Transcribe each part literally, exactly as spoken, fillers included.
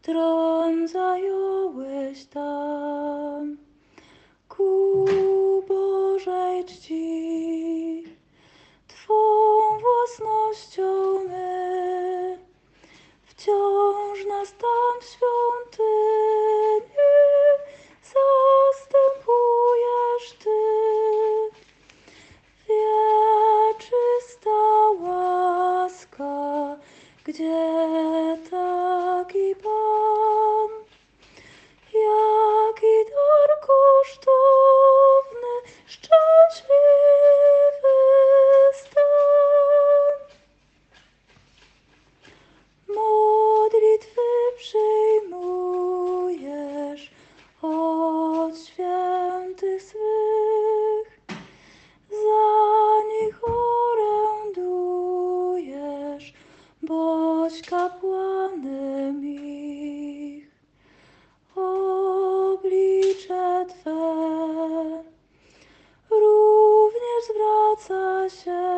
tron zająłeś tam. Ku Bożej czci, Twą własnością my wciąż nas tam w świątyni zastępujesz Ty. Wieczysta łaska, gdzie taki Pan, jaki dar kosztowny, szczęśliwy stan. Modlitwy przyjmujesz od świętych swych, za nich orędujesz, boś kapłanem ich. Oblicze Twe również zwraca się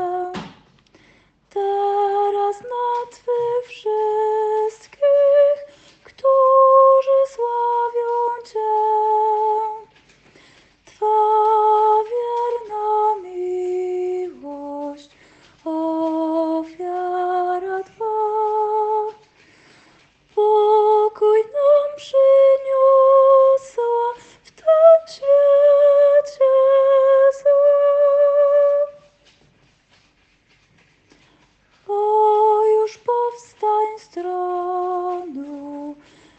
teraz na Twych wszystkich, którzy sławią Cię. Twa wierna miłość, ofiara Twa, pokój nam przyniosła w tym świecie złym. O, już powstań z tronu,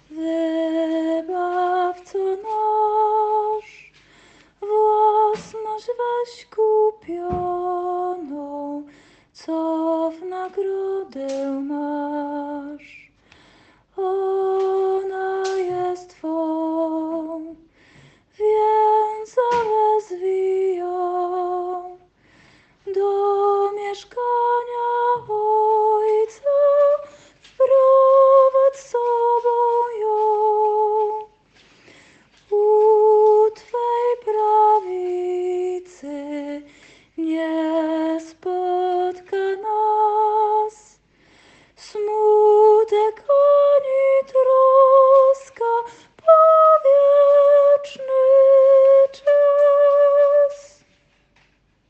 Wybawco nasz, własność weź kupioną, co w nagrodę masz.